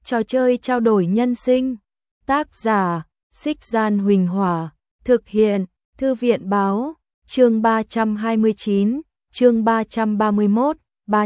Trò chơi trao đổi nhân sinh. Tác giả: Xích Gian Huỳnh Hỏa. Thực hiện: Thư viện Báo. Chương 329, chương 331,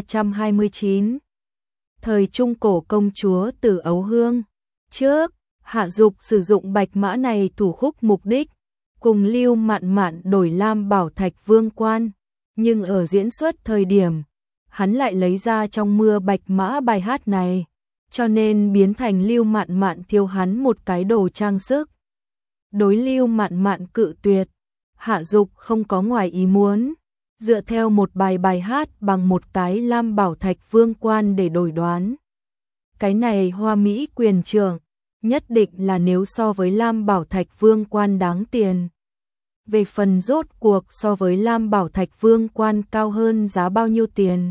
329. Thời Trung Cổ công chúa Từ Ấu Hương. Trước, Hạ Dục sử dụng bạch mã này thủ khúc mục đích, cùng Lưu Mạn Mạn đổi Lam Bảo Thạch Vương quan. Nhưng ở diễn xuất thời điểm, hắn lại lấy ra trong mưa bạch mã bài hát này, cho nên biến thành Lưu Mạn Mạn thiếu hắn một cái đồ trang sức. Đối Lưu Mạn Mạn cự tuyệt, Hạ Dục không có ngoài ý muốn, dựa theo một bài hát bằng một cái Lam Bảo Thạch Vương quan để đổi đoán. Cái này hoa mỹ quyền trưởng, nhất định là nếu so với Lam Bảo Thạch Vương quan đáng tiền. Về phần rốt cuộc so với Lam Bảo Thạch Vương quan cao hơn giá bao nhiêu tiền,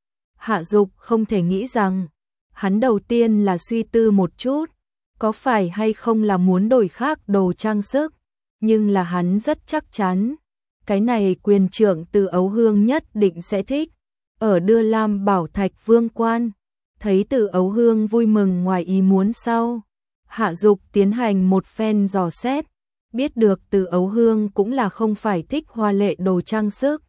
Hạ Dục không thể nghĩ rằng. Hắn đầu tiên là suy tư một chút, có phải hay không là muốn đổi khác đồ trang sức, nhưng là hắn rất chắc chắn, cái này quyền trưởng Từ Ấu Hương nhất định sẽ thích. Ở đưa Lam Bảo Thạch Vương quan, thấy Từ Ấu Hương vui mừng ngoài ý muốn sau, Hạ Dục tiến hành một phen dò xét, biết được Từ Ấu Hương cũng là không phải thích hoa lệ đồ trang sức,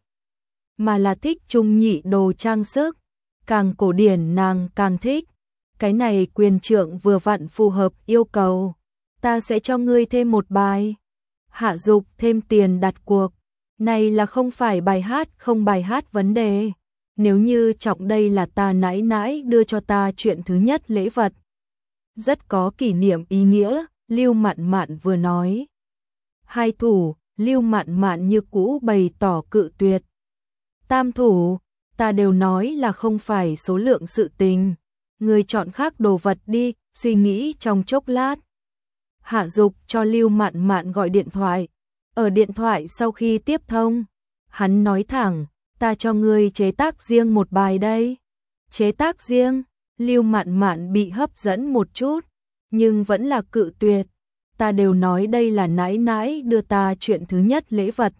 mà là thích trung nhị đồ trang sức, càng cổ điển nàng càng thích. Cái này quyền trưởng vừa vặn phù hợp yêu cầu, ta sẽ cho ngươi thêm một bài. Hạ Dục thêm tiền đặt cuộc, này là không phải bài hát không bài hát vấn đề. Nếu như trọng đây là ta nãi nãi đưa cho ta chuyện thứ nhất lễ vật, rất có kỷ niệm ý nghĩa, Lưu Mạn Mạn vừa nói. Hai thủ, Lưu Mạn Mạn như cũ bày tỏ cự tuyệt. Tam thủ, ta đều nói là không phải số lượng sự tình. Người chọn khác đồ vật đi, suy nghĩ trong chốc lát. Hạ Dục cho Lưu Mạn Mạn gọi điện thoại. Ở điện thoại sau khi tiếp thông, hắn nói thẳng, ta cho ngươi chế tác riêng một bài đây. Chế tác riêng, Lưu Mạn Mạn bị hấp dẫn một chút, nhưng vẫn là cự tuyệt. Ta đều nói đây là nãi nãi đưa ta chuyện thứ nhất lễ vật.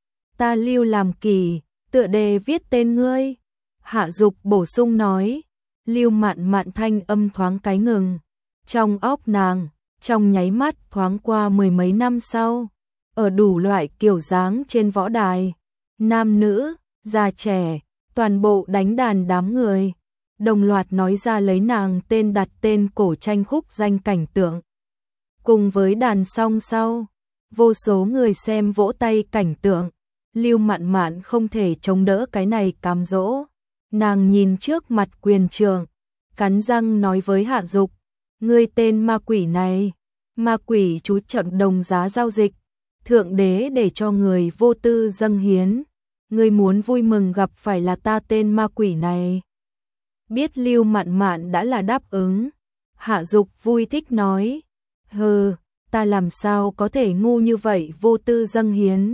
Ta Lưu làm kỳ, tựa đề viết tên ngươi. Hạ Dục bổ sung nói. Lưu Mạn Mạn thanh âm thoáng cái ngừng, trong óc nàng, trong nháy mắt thoáng qua mười mấy năm sau, ở đủ loại kiểu dáng trên võ đài, nam nữ, già trẻ, toàn bộ đánh đàn đám người, đồng loạt nói ra lấy nàng tên đặt tên cổ tranh khúc danh cảnh tượng. Cùng với đàn song sau, vô số người xem vỗ tay cảnh tượng, Lưu Mạn Mạn không thể chống đỡ cái này cám dỗ. Nàng nhìn trước mặt quyền trưởng, cắn răng nói với Hạ Dục, ngươi tên ma quỷ này, ma quỷ chú trọng đồng giá giao dịch, thượng đế để cho người vô tư dâng hiến, ngươi muốn vui mừng gặp phải là ta tên ma quỷ này. Biết Lưu Mạn Mạn đã là đáp ứng, Hạ Dục vui thích nói, hừ, ta làm sao có thể ngu như vậy vô tư dâng hiến.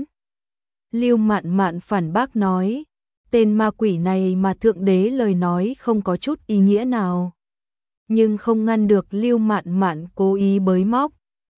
Lưu Mạn Mạn phản bác nói, tên ma quỷ này mà thượng đế lời nói không có chút ý nghĩa nào. Nhưng không ngăn được Lưu Mạn Mạn cố ý bới móc.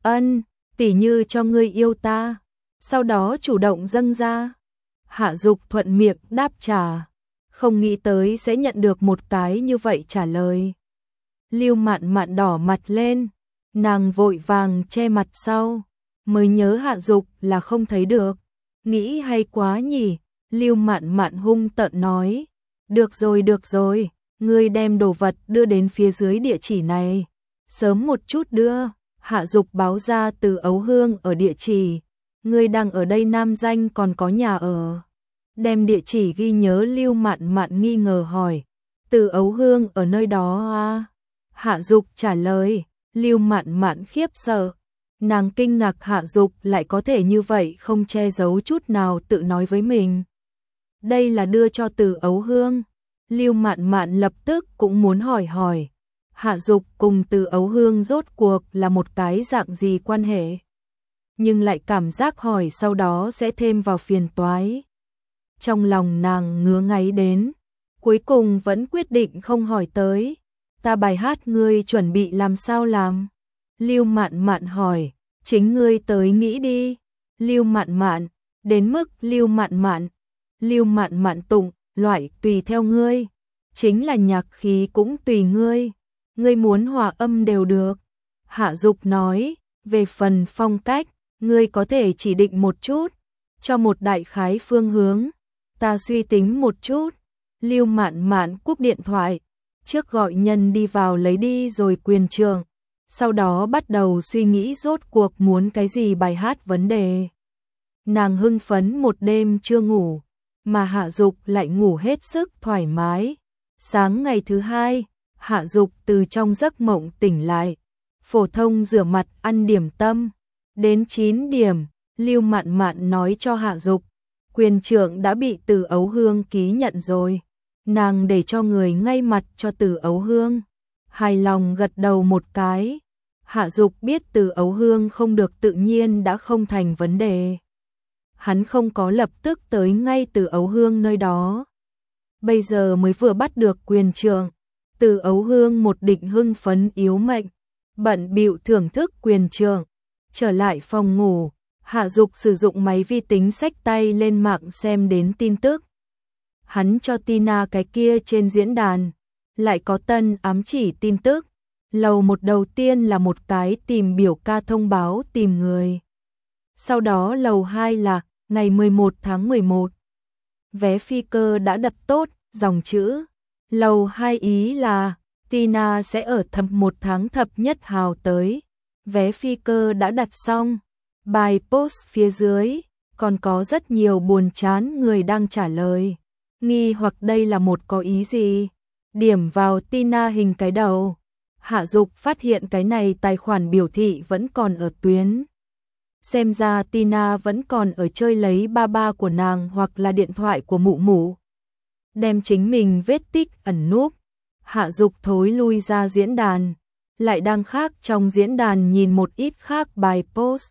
Tỉ như cho ngươi yêu ta, sau đó chủ động dâng ra. Hạ Dục thuận miệng đáp trả, không nghĩ tới sẽ nhận được một cái như vậy trả lời. Lưu Mạn Mạn đỏ mặt lên, nàng vội vàng che mặt sau, mới nhớ Hạ Dục là không thấy được. Nghĩ hay quá nhỉ. Lưu Mạn Mạn hung tợn nói, được rồi, ngươi đem đồ vật đưa đến phía dưới địa chỉ này, sớm một chút đưa. Hạ Dục báo ra Từ Ấu Hương ở địa chỉ, ngươi đang ở đây nam danh còn có nhà ở. Đem địa chỉ ghi nhớ. Lưu Mạn Mạn nghi ngờ hỏi, Từ Ấu Hương ở nơi đó à? Hạ Dục trả lời. Lưu Mạn Mạn khiếp sợ, nàng kinh ngạc Hạ Dục lại có thể như vậy không che giấu chút nào tự nói với mình. Đây là đưa cho Từ Ấu Hương. Lưu Mạn Mạn lập tức cũng muốn hỏi, Hạ Dục cùng Từ Ấu Hương rốt cuộc là một cái dạng gì quan hệ, nhưng lại cảm giác hỏi sau đó sẽ thêm vào phiền toái. Trong lòng nàng ngứa ngáy đến, cuối cùng vẫn quyết định không hỏi tới. Ta bài hát ngươi chuẩn bị làm sao làm? Lưu Mạn Mạn hỏi, chính ngươi tới nghĩ đi. Lưu Mạn Mạn, đến mức Lưu Mạn Mạn tụng, loại tùy theo ngươi, chính là nhạc khí cũng tùy ngươi. ngươi muốn hòa âm đều được. Hạ Dục nói, về phần phong cách, ngươi có thể chỉ định một chút, cho một đại khái phương hướng, ta suy tính một chút. Lưu Mạn Mạn cúp điện thoại, trước gọi nhân đi vào lấy đi rồi quyền trường, sau đó bắt đầu suy nghĩ rốt cuộc muốn cái gì bài hát vấn đề. Nàng hưng phấn một đêm chưa ngủ, mà Hạ Dục lại ngủ hết sức thoải mái. Sáng ngày thứ hai, Hạ Dục từ trong giấc mộng tỉnh lại, phổ thông rửa mặt ăn điểm tâm. Đến 9 điểm, Lưu Mạn Mạn nói cho Hạ Dục, quyền trưởng đã bị Từ Ấu Hương ký nhận rồi. Nàng để cho người ngay mặt cho Từ Ấu Hương. Hài lòng gật đầu một cái. Hạ Dục biết Từ Ấu Hương không được tự nhiên đã không thành vấn đề. Hắn không có lập tức tới ngay Từ Ấu Hương nơi đó. Bây giờ mới vừa bắt được quyền trưởng, Từ Ấu Hương một định hưng phấn yếu mệnh, bận bịu thưởng thức quyền trưởng. Trở lại phòng ngủ, Hạ Dục sử dụng máy vi tính xách tay lên mạng xem đến tin tức. Hắn cho Tina cái kia trên diễn đàn, lại có tân ám chỉ tin tức. Lầu 1 đầu tiên là một cái tìm biểu ca thông báo tìm người. Sau đó lầu 2 là ngày 11 tháng 11. Vé phi cơ đã đặt tốt, dòng chữ. Lầu 2 ý là Tina sẽ ở thập 1 tháng thập nhất hào tới. Vé phi cơ đã đặt xong. Bài post phía dưới còn có rất nhiều buồn chán người đang trả lời. Nghi hoặc đây là một có ý gì? Điểm vào Tina hình cái đầu. Hạ Dục phát hiện cái này tài khoản biểu thị vẫn còn ở tuyến. Xem ra Tina vẫn còn ở chơi lấy ba ba của nàng hoặc là điện thoại của mụ mụ. Đem chính mình vết tích ẩn núp. Hạ Dục thối lui ra diễn đàn. Lại đang khác trong diễn đàn nhìn một ít khác bài post.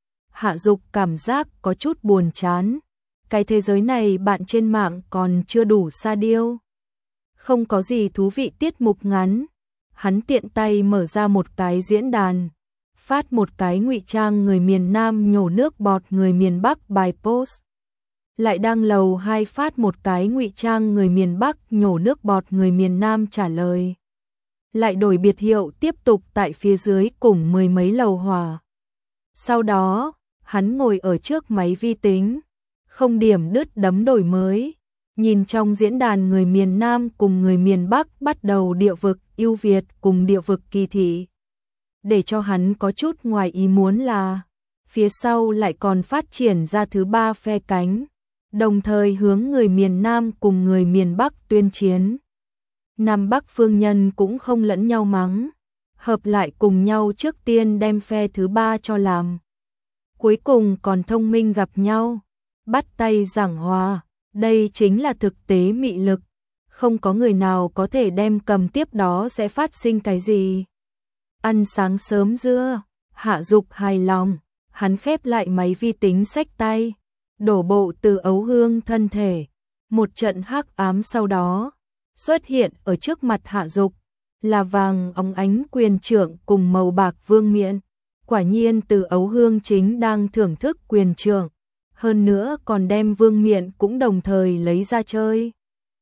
Hạ Dục cảm giác có chút buồn chán. Cái thế giới này bạn trên mạng còn chưa đủ sa điêu. Không có gì thú vị tiết mục ngắn. Hắn tiện tay mở ra một cái diễn đàn, phát một cái ngụy trang người miền Nam nhổ nước bọt người miền Bắc bài post. Lại đang lầu 2 phát một cái ngụy trang người miền Bắc nhổ nước bọt người miền Nam trả lời. Lại đổi biệt hiệu tiếp tục tại phía dưới cùng mười mấy lầu hỏa. Sau đó, hắn ngồi ở trước máy vi tính, không điểm đứt đấm đổi mới. Nhìn trong diễn đàn người miền Nam cùng người miền Bắc bắt đầu địa vực ưu Việt cùng địa vực kỳ thị. Để cho hắn có chút ngoài ý muốn là, phía sau lại còn phát triển ra thứ ba phe cánh, đồng thời hướng người miền Nam cùng người miền Bắc tuyên chiến. Nam Bắc phương nhân cũng không lẫn nhau mắng, hợp lại cùng nhau trước tiên đem phe thứ ba cho làm. Cuối cùng còn thông minh gặp nhau, bắt tay giảng hòa. Đây chính là thực tế mị lực, không có người nào có thể đem cầm tiếp đó sẽ phát sinh cái gì. Ăn sáng sớm dưa, Hạ Dục hài lòng, hắn khép lại máy vi tính xách tay, đổ bộ Từ Ấu Hương thân thể. Một trận hắc ám sau đó, xuất hiện ở trước mặt Hạ Dục, là vàng óng ánh quyền trưởng cùng màu bạc vương miện. Quả nhiên Từ Ấu Hương chính đang thưởng thức quyền trưởng. Hơn nữa còn đem vương miện cũng đồng thời lấy ra chơi.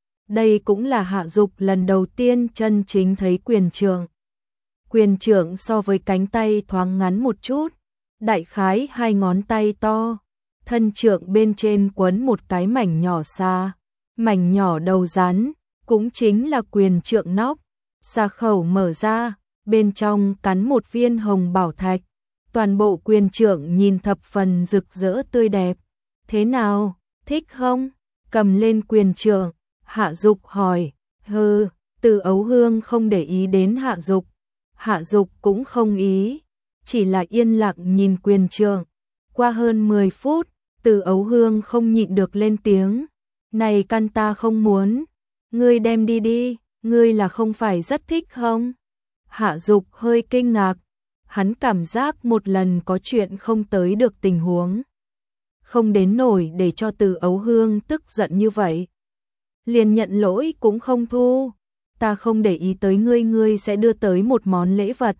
Đây cũng là Hạ Dục lần đầu tiên chân chính thấy quyền trưởng. Quyền trưởng so với cánh tay thoáng ngắn một chút, đại khái 2 ngón tay to. Thân trưởng bên trên quấn một cái mảnh nhỏ xa, mảnh nhỏ đầu rắn, cũng chính là quyền trưởng nóc. Xà khẩu mở ra, bên trong cắn một viên hồng bảo thạch. Toàn bộ quyền trưởng nhìn thập phần rực rỡ tươi đẹp. Thế nào, thích không? Cầm lên quyền trưởng, Hạ Dục hỏi. Hừ, Từ Ấu Hương không để ý đến Hạ Dục. Hạ Dục cũng không ý, chỉ là yên lặng nhìn quyền trưởng. Qua hơn 10 phút, Từ Ấu Hương không nhịn được lên tiếng. Này căn ta không muốn, ngươi đem đi đi, ngươi là không phải rất thích không? Hạ Dục hơi kinh ngạc, hắn cảm giác một lần có chuyện không tới được tình huống. Không đến nổi để cho Từ Ấu Hương tức giận như vậy. Liền nhận lỗi cũng không thu. Ta không để ý tới ngươi, ngươi sẽ đưa tới một món lễ vật.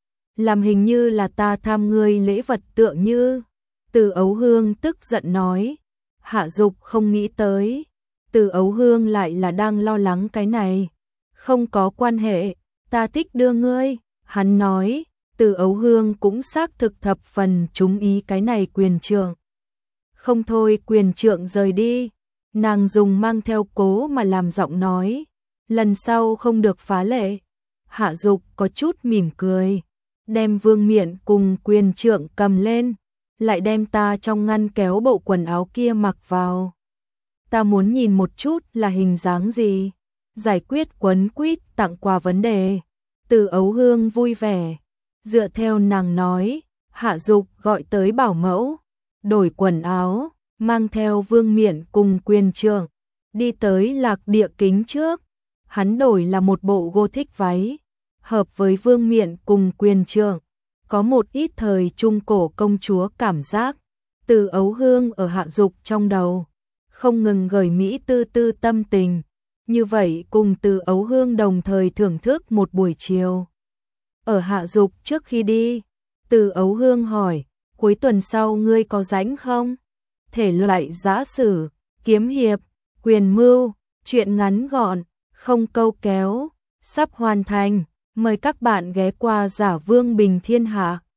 Làm hình như là ta tham ngươi lễ vật tựa như. Từ Ấu Hương tức giận nói. Hạ Dục không nghĩ tới. Từ Ấu Hương lại là đang lo lắng cái này. Không có quan hệ. Ta thích đưa ngươi, hắn nói. Từ Ấu Hương cũng xác thực thập phần trúng ý cái này quyền trượng. Không thôi, quyền trượng rời đi. Nàng dùng mang theo cố mà làm giọng nói. Lần sau không được phá lệ. Hạ Dục có chút mỉm cười. Đem vương miện cùng quyền trượng cầm lên. Lại đem ta trong ngăn kéo bộ quần áo kia mặc vào. Ta muốn nhìn một chút là hình dáng gì. Giải quyết quấn quýt tặng quà vấn đề. Từ Ấu Hương vui vẻ. Dựa theo nàng nói, Hạ Dục gọi tới bảo mẫu, đổi quần áo, mang theo vương miện cùng quyền trượng, đi tới Lạc Địa Kính trước. Hắn đổi là một bộ Gothic váy, hợp với vương miện cùng quyền trượng, có một ít thời trung cổ công chúa cảm giác. Từ Ấu Hương ở Hạ Dục trong đầu, không ngừng gợi mỹ tư tư tâm tình, như vậy cùng Từ Ấu Hương đồng thời thưởng thức một buổi chiều. Ở Hạ Dục trước khi đi, Từ Ấu Hương hỏi, cuối tuần sau ngươi có rảnh không? Thể loại giã sử, kiếm hiệp, quyền mưu, truyện ngắn gọn, không câu kéo, sắp hoàn thành, mời các bạn ghé qua Giả Vương Bình Thiên Hạ.